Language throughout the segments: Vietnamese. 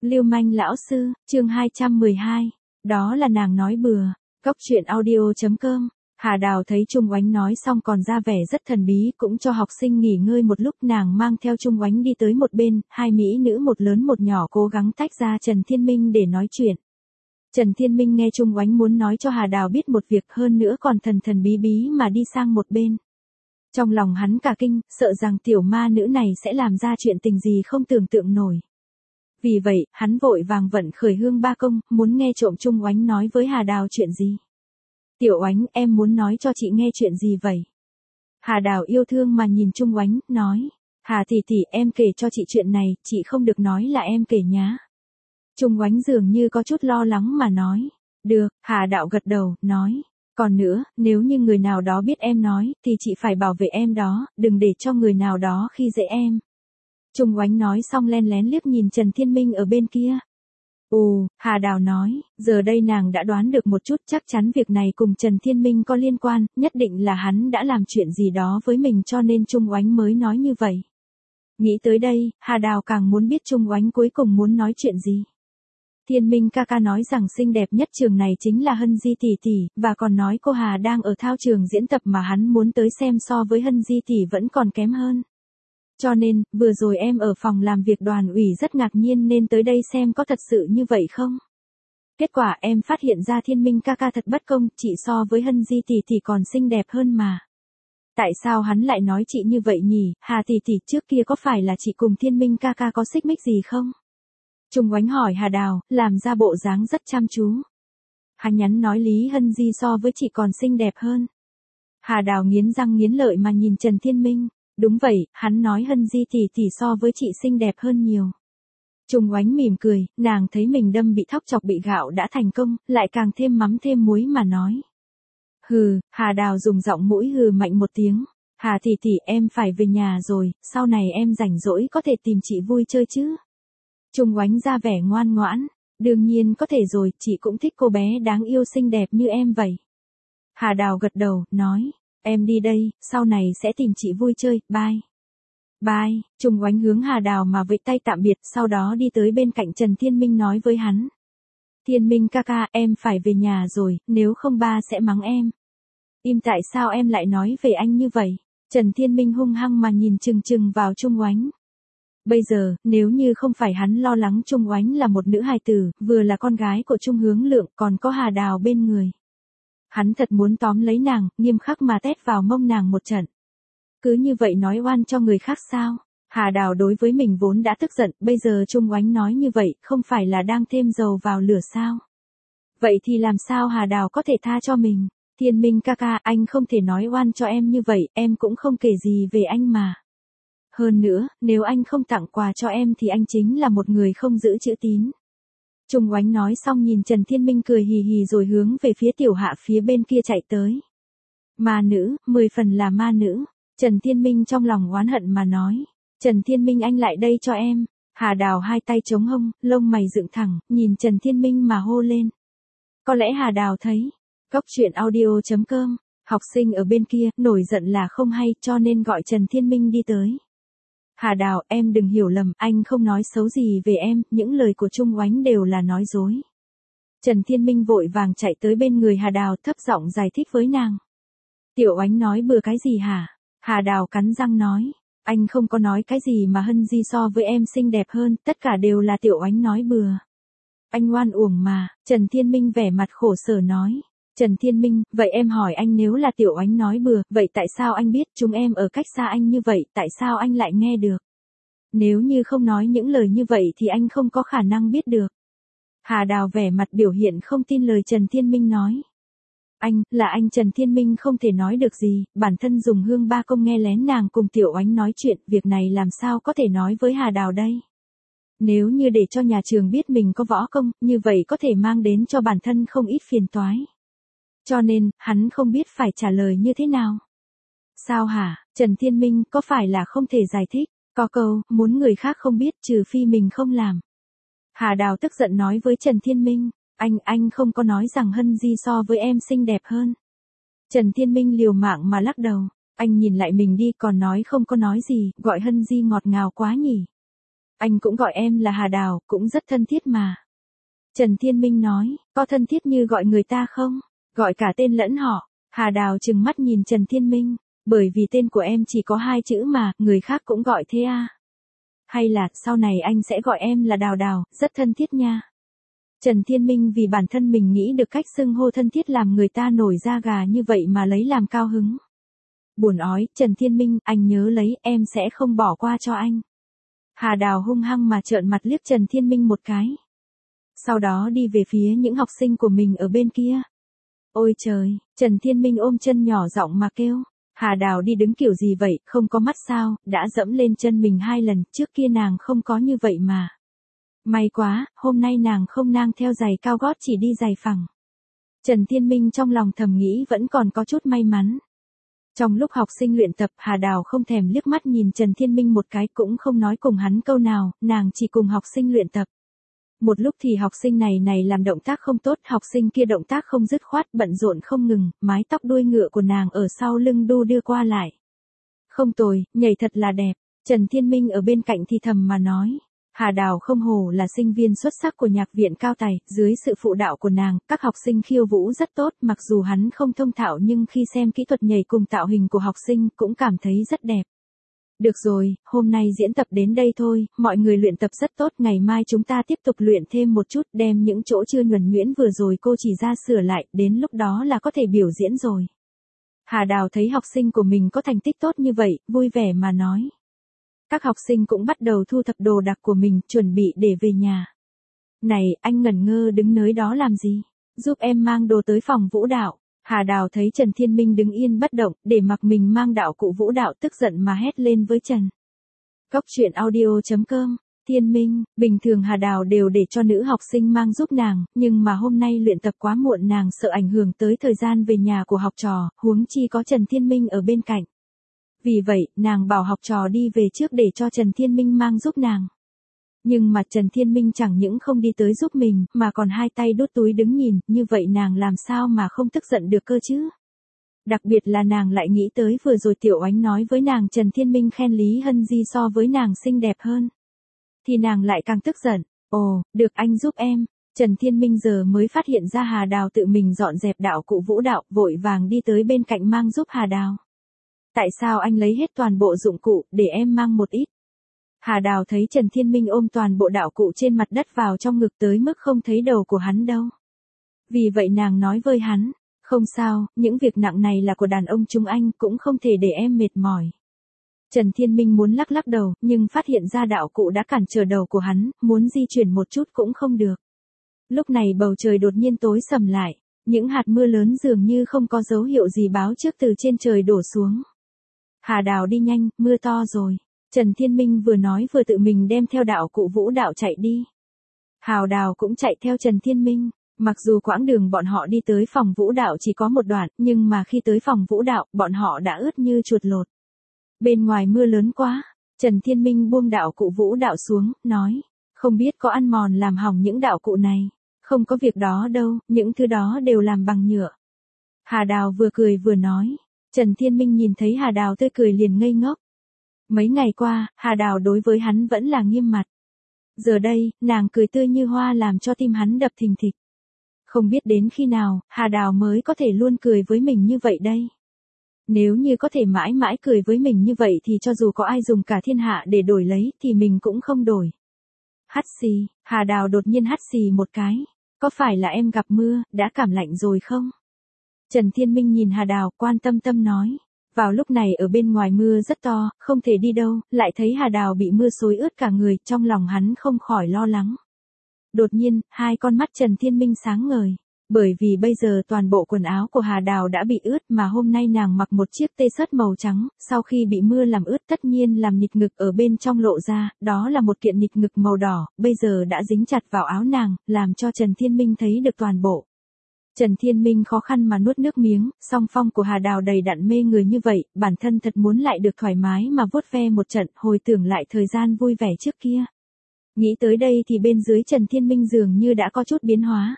Lưu manh lão sư, chương 212. Đó là nàng nói bừa. Cóc truyện audio.com. Hà Đào thấy Trung Oánh nói xong còn ra vẻ rất thần bí, cũng cho học sinh nghỉ ngơi một lúc. Nàng mang theo Trung Oánh đi tới một bên, hai mỹ nữ một lớn một nhỏ cố gắng tách ra Trần Thiên Minh để nói chuyện. Trần Thiên Minh nghe Trung Oánh muốn nói cho Hà Đào biết một việc, hơn nữa còn thần thần bí bí mà đi sang một bên. Trong lòng hắn cả kinh, sợ rằng tiểu ma nữ này sẽ làm ra chuyện tình gì không tưởng tượng nổi. Vì vậy, hắn vội vàng vận khởi hương ba công, muốn nghe trộm Trung Oánh nói với Hà Đào chuyện gì. Tiểu Oánh, em muốn nói cho chị nghe chuyện gì vậy? Hà Đào yêu thương mà nhìn Trung Oánh, nói. Hà tỷ tỷ, em kể cho chị chuyện này, chị không được nói là em kể nhá. Trung Oánh dường như có chút lo lắng mà nói. Được, Hà Đạo gật đầu, nói. Còn nữa, nếu như người nào đó biết em nói, thì chị phải bảo vệ em đó, đừng để cho người nào đó khi dễ em. Trung Oánh nói xong len lén liếc nhìn Trần Thiên Minh ở bên kia. Hà Đào nói, giờ đây nàng đã đoán được một chút, chắc chắn việc này cùng Trần Thiên Minh có liên quan, nhất định là hắn đã làm chuyện gì đó với mình cho nên Trung Oánh mới nói như vậy. Nghĩ tới đây, Hà Đào càng muốn biết Trung Oánh cuối cùng muốn nói chuyện gì. Thiên Minh ca ca nói rằng xinh đẹp nhất trường này chính là Hân Di tỷ tỷ, và còn nói cô Hà đang ở thao trường diễn tập mà hắn muốn tới xem so với Hân Di tỷ vẫn còn kém hơn. Cho nên, vừa rồi em ở phòng làm việc đoàn ủy rất ngạc nhiên nên tới đây xem có thật sự như vậy không. Kết quả em phát hiện ra Thiên Minh ca ca thật bất công, chị so với Hân Di tỷ tỷ còn xinh đẹp hơn mà. Tại sao hắn lại nói chị như vậy nhỉ? Hà tỷ tỷ, trước kia có phải là chị cùng Thiên Minh ca ca có xích mích gì không? Trung Oánh hỏi Hà Đào, làm ra bộ dáng rất chăm chú. Hắn nhắn nói Lý Hân Di so với chị còn xinh đẹp hơn. Hà Đào nghiến răng nghiến lợi mà nhìn Trần Thiên Minh. Đúng vậy, hắn nói Hân Di tỷ tỷ so với chị xinh đẹp hơn nhiều. Trung Oánh mỉm cười, nàng thấy mình đâm bị thóc chọc bị gạo đã thành công, lại càng thêm mắm thêm muối mà nói. Hừ, Hà Đào dùng giọng mũi hừ mạnh một tiếng. Hà tỷ tỷ, em phải về nhà rồi, sau này em rảnh rỗi có thể tìm chị vui chơi chứ. Trung Oánh ra vẻ ngoan ngoãn. Đương nhiên có thể rồi, chị cũng thích cô bé đáng yêu xinh đẹp như em vậy. Hà Đào gật đầu, nói. Em đi đây, sau này sẽ tìm chị vui chơi, bye. Bye, Trung Oánh hướng Hà Đào mà vẫy tay tạm biệt, sau đó đi tới bên cạnh Trần Thiên Minh nói với hắn. Thiên Minh ca ca, em phải về nhà rồi, nếu không ba sẽ mắng em. Im, tại sao em lại nói về anh như vậy? Trần Thiên Minh hung hăng mà nhìn chừng chừng vào Trung Oánh. Bây giờ, nếu như không phải hắn lo lắng Trung Oánh là một nữ hài tử, vừa là con gái của Trung Hướng Lượng còn có Hà Đào bên người. Hắn thật muốn tóm lấy nàng, nghiêm khắc mà tét vào mông nàng một trận. Cứ như vậy nói oan cho người khác sao? Hà Đào đối với mình vốn đã tức giận, bây giờ Trung Oánh nói như vậy, không phải là đang thêm dầu vào lửa sao? Vậy thì làm sao Hà Đào có thể tha cho mình? Thiên Minh ca ca, anh không thể nói oan cho em như vậy, em cũng không kể gì về anh mà. Hơn nữa, nếu anh không tặng quà cho em thì anh chính là một người không giữ chữ tín. Trung Oánh nói xong nhìn Trần Thiên Minh cười hì hì rồi hướng về phía tiểu hạ phía bên kia chạy tới. Ma nữ, 10 phần là ma nữ. Trần Thiên Minh trong lòng oán hận mà nói. Trần Thiên Minh, anh lại đây cho em. Hà Đào hai tay chống hông, lông mày dựng thẳng, nhìn Trần Thiên Minh mà hô lên. Có lẽ Hà Đào thấy. Cóc truyện audio.com. Học sinh ở bên kia, nổi giận là không hay cho nên gọi Trần Thiên Minh đi tới. Hà Đào, em đừng hiểu lầm, anh không nói xấu gì về em, những lời của Trung Oánh đều là nói dối. Trần Thiên Minh vội vàng chạy tới bên người Hà Đào thấp giọng giải thích với nàng. Tiểu Oánh nói bừa cái gì hả? Hà Đào cắn răng nói. Anh không có nói cái gì mà Hân Di so với em xinh đẹp hơn, tất cả đều là Tiểu Oánh nói bừa. Anh oan uổng mà, Trần Thiên Minh vẻ mặt khổ sở nói. Trần Thiên Minh, vậy em hỏi anh, nếu là Tiểu Oánh nói bừa, vậy tại sao anh biết chúng em ở cách xa anh như vậy, tại sao anh lại nghe được? Nếu như không nói những lời như vậy thì anh không có khả năng biết được. Hà Đào vẻ mặt biểu hiện không tin lời Trần Thiên Minh nói. Anh Trần Thiên Minh không thể nói được gì, bản thân dùng hương ba công nghe lén nàng cùng Tiểu Oánh nói chuyện, việc này làm sao có thể nói với Hà Đào đây? Nếu như để cho nhà trường biết mình có võ công, như vậy có thể mang đến cho bản thân không ít phiền toái. Cho nên, hắn không biết phải trả lời như thế nào. Sao hả, Trần Thiên Minh, có phải là không thể giải thích? Có câu, muốn người khác không biết trừ phi mình không làm. Hà Đào tức giận nói với Trần Thiên Minh, anh không có nói rằng Hân Di so với em xinh đẹp hơn. Trần Thiên Minh liều mạng mà lắc đầu, anh nhìn lại mình đi còn nói không có nói gì, gọi Hân Di ngọt ngào quá nhỉ. Anh cũng gọi em là Hà Đào, cũng rất thân thiết mà. Trần Thiên Minh nói, có thân thiết như gọi người ta không? Gọi cả tên lẫn họ. Hà Đào trừng mắt nhìn Trần Thiên Minh, bởi vì tên của em chỉ có 2 chữ mà, người khác cũng gọi thế à? Hay là, sau này anh sẽ gọi em là Đào Đào, rất thân thiết nha. Trần Thiên Minh vì bản thân mình nghĩ được cách xưng hô thân thiết làm người ta nổi da gà như vậy mà lấy làm cao hứng. Buồn ói, Trần Thiên Minh, anh nhớ lấy, em sẽ không bỏ qua cho anh. Hà Đào hung hăng mà trợn mặt liếc Trần Thiên Minh một cái. Sau đó đi về phía những học sinh của mình ở bên kia. Ôi trời, Trần Thiên Minh ôm chân nhỏ giọng mà kêu. Hà Đào đi đứng kiểu gì vậy, không có mắt sao, đã dẫm lên chân mình 2 lần, trước kia nàng không có như vậy mà. May quá, hôm nay nàng không nang theo giày cao gót chỉ đi giày phẳng. Trần Thiên Minh trong lòng thầm nghĩ vẫn còn có chút may mắn. Trong lúc học sinh luyện tập, Hà Đào không thèm liếc mắt nhìn Trần Thiên Minh một cái cũng không nói cùng hắn câu nào, nàng chỉ cùng học sinh luyện tập. Một lúc thì học sinh này làm động tác không tốt, học sinh kia động tác không dứt khoát, bận rộn không ngừng, mái tóc đuôi ngựa của nàng ở sau lưng đu đưa qua lại. Không tồi, nhảy thật là đẹp, Trần Thiên Minh ở bên cạnh thì thầm mà nói. Hà Đào không hổ là sinh viên xuất sắc của nhạc viện cao tài, dưới sự phụ đạo của nàng, các học sinh khiêu vũ rất tốt, mặc dù hắn không thông thạo nhưng khi xem kỹ thuật nhảy cùng tạo hình của học sinh cũng cảm thấy rất đẹp. Được rồi, hôm nay diễn tập đến đây thôi, mọi người luyện tập rất tốt, ngày mai chúng ta tiếp tục luyện thêm một chút, đem những chỗ chưa nhuần nhuyễn vừa rồi cô chỉ ra sửa lại, đến lúc đó là có thể biểu diễn rồi. Hà Đào thấy học sinh của mình có thành tích tốt như vậy, vui vẻ mà nói. Các học sinh cũng bắt đầu thu thập đồ đạc của mình, chuẩn bị để về nhà. Này, anh ngẩn ngơ đứng nơi đó làm gì? Giúp em mang đồ tới phòng vũ đạo. Hà Đào thấy Trần Thiên Minh đứng yên bất động, để mặc mình mang đạo cụ vũ đạo, tức giận mà hét lên với Trần. Cốc truyện audio.com. Thiên Minh, bình thường Hà Đào đều để cho nữ học sinh mang giúp nàng, nhưng mà hôm nay luyện tập quá muộn, nàng sợ ảnh hưởng tới thời gian về nhà của học trò, huống chi có Trần Thiên Minh ở bên cạnh. Vì vậy, nàng bảo học trò đi về trước để cho Trần Thiên Minh mang giúp nàng. Nhưng mà Trần Thiên Minh chẳng những không đi tới giúp mình, mà còn 2 tay đút túi đứng nhìn, như vậy nàng làm sao mà không tức giận được cơ chứ? Đặc biệt là nàng lại nghĩ tới vừa rồi Tiểu Oánh nói với nàng Trần Thiên Minh khen Lý Hân Di so với nàng xinh đẹp hơn. Thì nàng lại càng tức giận. Ồ, được anh giúp em. Trần Thiên Minh giờ mới phát hiện ra Hà Đào tự mình dọn dẹp đạo cụ vũ đạo, vội vàng đi tới bên cạnh mang giúp Hà Đào. Tại sao anh lấy hết toàn bộ dụng cụ, để em mang một ít? Hà Đào thấy Trần Thiên Minh ôm toàn bộ đạo cụ trên mặt đất vào trong ngực tới mức không thấy đầu của hắn đâu. Vì vậy nàng nói với hắn, không sao, những việc nặng này là của đàn ông chúng anh, cũng không thể để em mệt mỏi. Trần Thiên Minh muốn lắc lắc đầu, nhưng phát hiện ra đạo cụ đã cản trở đầu của hắn, muốn di chuyển một chút cũng không được. Lúc này bầu trời đột nhiên tối sầm lại, những hạt mưa lớn dường như không có dấu hiệu gì báo trước từ trên trời đổ xuống. Hà Đào đi nhanh, mưa to rồi. Trần Thiên Minh vừa nói vừa tự mình đem theo đạo cụ vũ đạo chạy đi. Hà Đào cũng chạy theo Trần Thiên Minh. Mặc dù quãng đường bọn họ đi tới phòng vũ đạo chỉ có một đoạn, nhưng mà khi tới phòng vũ đạo, bọn họ đã ướt như chuột lột. Bên ngoài mưa lớn quá, Trần Thiên Minh buông đạo cụ vũ đạo xuống, nói, không biết có ăn mòn làm hỏng những đạo cụ này. Không có việc đó đâu, những thứ đó đều làm bằng nhựa. Hà Đào vừa cười vừa nói. Trần Thiên Minh nhìn thấy Hà Đào tươi cười liền ngây ngốc. Mấy ngày qua, Hà Đào đối với hắn vẫn là nghiêm mặt. Giờ đây, nàng cười tươi như hoa làm cho tim hắn đập thình thịch. Không biết đến khi nào, Hà Đào mới có thể luôn cười với mình như vậy đây. Nếu như có thể mãi mãi cười với mình như vậy thì cho dù có ai dùng cả thiên hạ để đổi lấy thì mình cũng không đổi. Hắt xì, Hà Đào đột nhiên hắt xì một cái. Có phải là em gặp mưa, đã cảm lạnh rồi không? Trần Thiên Minh nhìn Hà Đào quan tâm nói. Vào lúc này ở bên ngoài mưa rất to, không thể đi đâu, lại thấy Hà Đào bị mưa xối ướt cả người, trong lòng hắn không khỏi lo lắng. Đột nhiên, 2 con mắt Trần Thiên Minh sáng ngời. Bởi vì bây giờ toàn bộ quần áo của Hà Đào đã bị ướt mà hôm nay nàng mặc một chiếc t-shirt màu trắng, sau khi bị mưa làm ướt tất nhiên làm nịt ngực ở bên trong lộ ra, đó là một kiện nịt ngực màu đỏ, bây giờ đã dính chặt vào áo nàng, làm cho Trần Thiên Minh thấy được toàn bộ. Trần Thiên Minh khó khăn mà nuốt nước miếng, song phong của Hà Đào đầy đặn mê người như vậy, bản thân thật muốn lại được thoải mái mà vuốt ve một trận, hồi tưởng lại thời gian vui vẻ trước kia. Nghĩ tới đây thì bên dưới Trần Thiên Minh dường như đã có chút biến hóa.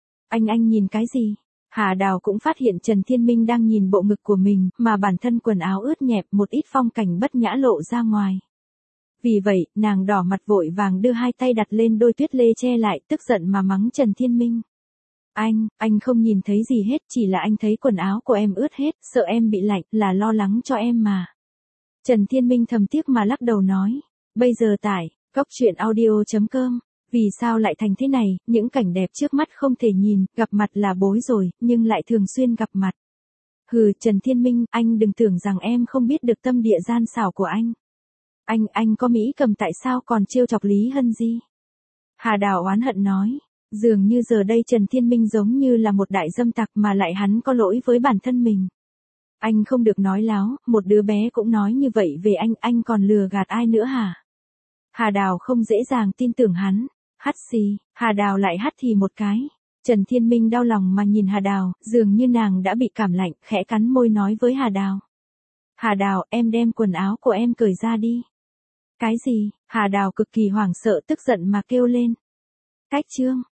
Anh nhìn cái gì? Hà Đào cũng phát hiện Trần Thiên Minh đang nhìn bộ ngực của mình, mà bản thân quần áo ướt nhẹp, một ít phong cảnh bất nhã lộ ra ngoài. Vì vậy, nàng đỏ mặt vội vàng đưa hai tay đặt lên đôi tuyết lê che lại, tức giận mà mắng Trần Thiên Minh. Anh không nhìn thấy gì hết, chỉ là anh thấy quần áo của em ướt hết, sợ em bị lạnh, là lo lắng cho em mà. Trần Thiên Minh thầm tiếc mà lắc đầu nói. Bây giờ tải, coctruyện.audio.com. Vì sao lại thành thế này, những cảnh đẹp trước mắt không thể nhìn, gặp mặt là bối rồi, nhưng lại thường xuyên gặp mặt. Hừ, Trần Thiên Minh, anh đừng tưởng rằng em không biết được tâm địa gian xảo của anh. Anh có Mỹ Cầm tại sao còn trêu chọc Lý Hân Di? Hà Đào oán hận nói. Dường như giờ đây Trần Thiên Minh giống như là một đại dâm tặc mà lại hắn có lỗi với bản thân mình. Anh không được nói láo, một đứa bé cũng nói như vậy về anh còn lừa gạt ai nữa hả? Hà Đào không dễ dàng tin tưởng hắn. Hắt xì, Hà Đào lại hắt thì một cái. Trần Thiên Minh đau lòng mà nhìn Hà Đào, dường như nàng đã bị cảm lạnh, khẽ cắn môi nói với Hà Đào. Hà Đào, em đem quần áo của em cởi ra đi. Cái gì? Hà Đào cực kỳ hoảng sợ tức giận mà kêu lên. Cách chương